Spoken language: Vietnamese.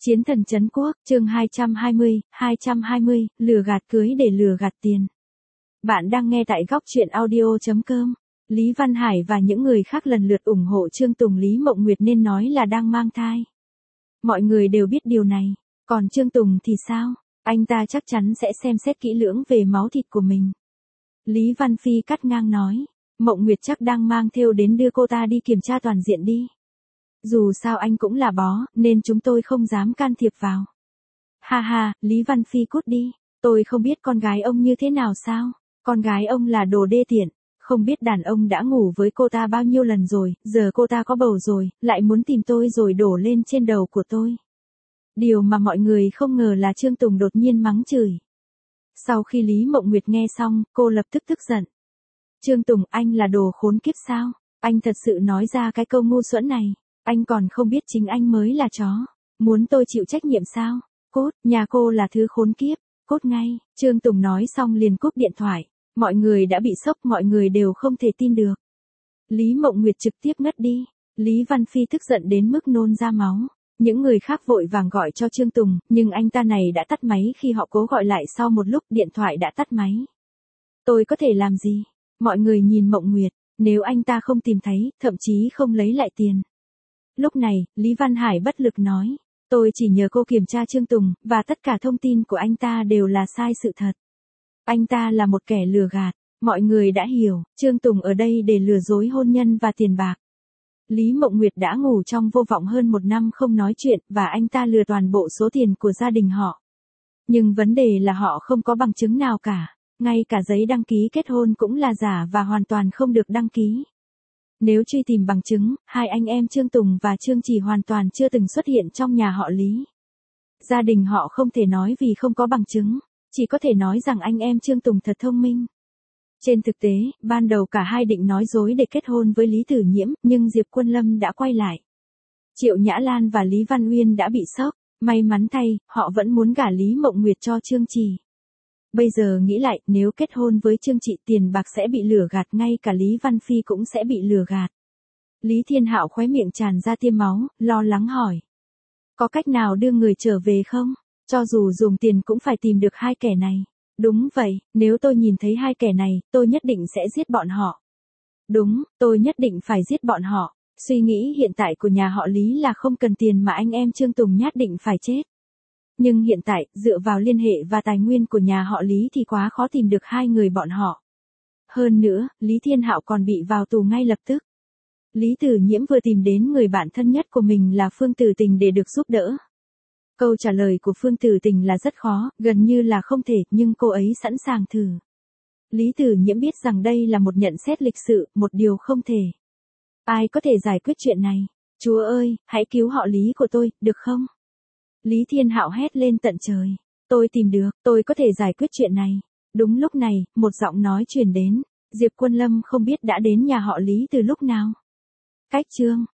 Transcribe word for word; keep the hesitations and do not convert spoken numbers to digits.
Chiến thần trấn quốc, chương hai trăm hai mươi, hai trăm hai mươi, lừa gạt cưới để lừa gạt tiền. Bạn đang nghe tại góc truyện audio chấm com. Lý Văn Hải và những người khác lần lượt ủng hộ Trương Tùng. Lý Mộng Nguyệt nên nói là đang mang thai. Mọi người đều biết điều này, còn Trương Tùng thì sao? Anh ta chắc chắn sẽ xem xét kỹ lưỡng về máu thịt của mình. Lý Văn Phi cắt ngang nói, Mộng Nguyệt chắc đang mang thêu đến đưa cô ta đi kiểm tra toàn diện đi. Dù sao anh cũng là bó, nên chúng tôi không dám can thiệp vào. Ha ha, Lý Văn Phi cút đi, tôi không biết con gái ông như thế nào sao? Con gái ông là đồ đê tiện, không biết đàn ông đã ngủ với cô ta bao nhiêu lần rồi, giờ cô ta có bầu rồi, lại muốn tìm tôi rồi đổ lên trên đầu của tôi. Điều mà mọi người không ngờ là Trương Tùng đột nhiên mắng chửi. Sau khi Lý Mộng Nguyệt nghe xong, cô lập tức tức giận. Trương Tùng, anh là đồ khốn kiếp sao? Anh thật sự nói ra cái câu ngu xuẩn này. Anh còn không biết chính anh mới là chó. Muốn tôi chịu trách nhiệm sao? Cút, nhà cô là thứ khốn kiếp. Cút ngay. Trương Tùng nói xong liền cúp điện thoại. Mọi người đã bị sốc, mọi người đều không thể tin được. Lý Mộng Nguyệt trực tiếp ngất đi. Lý Văn Phi tức giận đến mức nôn ra máu. Những người khác vội vàng gọi cho Trương Tùng, nhưng anh ta này đã tắt máy khi họ cố gọi lại. Sau một lúc điện thoại đã tắt máy. Tôi có thể làm gì? Mọi người nhìn Mộng Nguyệt, nếu anh ta không tìm thấy, thậm chí không lấy lại tiền. Lúc này, Lý Văn Hải bất lực nói, tôi chỉ nhờ cô kiểm tra Trương Tùng, và tất cả thông tin của anh ta đều là sai sự thật. Anh ta là một kẻ lừa gạt, mọi người đã hiểu, Trương Tùng ở đây để lừa dối hôn nhân và tiền bạc. Lý Mộng Nguyệt đã ngủ trong vô vọng hơn một năm không nói chuyện, và anh ta lừa toàn bộ số tiền của gia đình họ. Nhưng vấn đề là họ không có bằng chứng nào cả, ngay cả giấy đăng ký kết hôn cũng là giả và hoàn toàn không được đăng ký. Nếu truy tìm bằng chứng, hai anh em Trương Tùng và Trương Chỉ hoàn toàn chưa từng xuất hiện trong nhà họ Lý. Gia đình họ không thể nói vì không có bằng chứng, chỉ có thể nói rằng anh em Trương Tùng thật thông minh. Trên thực tế, ban đầu cả hai định nói dối để kết hôn với Lý Tử Nhiễm, nhưng Diệp Quân Lâm đã quay lại. Triệu Nhã Lan và Lý Văn Uyên đã bị sốc, may mắn thay, họ vẫn muốn gả Lý Mộng Nguyệt cho Trương Chỉ. Bây giờ nghĩ lại, nếu kết hôn với Trương Chỉ tiền bạc sẽ bị lừa gạt, ngay cả Lý Văn Phi cũng sẽ bị lừa gạt. Lý Thiên Hạo khóe miệng tràn ra tia máu, lo lắng hỏi. Có cách nào đưa người trở về không? Cho dù dùng tiền cũng phải tìm được hai kẻ này. Đúng vậy, nếu tôi nhìn thấy hai kẻ này, tôi nhất định sẽ giết bọn họ. Đúng, tôi nhất định phải giết bọn họ. Suy nghĩ hiện tại của nhà họ Lý là không cần tiền mà anh em Trương Tùng nhất định phải chết. Nhưng hiện tại, dựa vào liên hệ và tài nguyên của nhà họ Lý thì quá khó tìm được hai người bọn họ. Hơn nữa, Lý Thiên Hạo còn bị vào tù ngay lập tức. Lý Tử Nhiễm vừa tìm đến người bạn thân nhất của mình là Phương Tử Tình để được giúp đỡ. Câu trả lời của Phương Tử Tình là rất khó, gần như là không thể, nhưng cô ấy sẵn sàng thử. Lý Tử Nhiễm biết rằng đây là một nhận xét lịch sự, một điều không thể. Ai có thể giải quyết chuyện này? Chúa ơi, hãy cứu họ Lý của tôi, được không? Lý Thiên Hạo hét lên tận trời. Tôi tìm được, tôi có thể giải quyết chuyện này. Đúng lúc này, một giọng nói truyền đến. Diệp Quân Lâm không biết đã đến nhà họ Lý từ lúc nào. Cách chương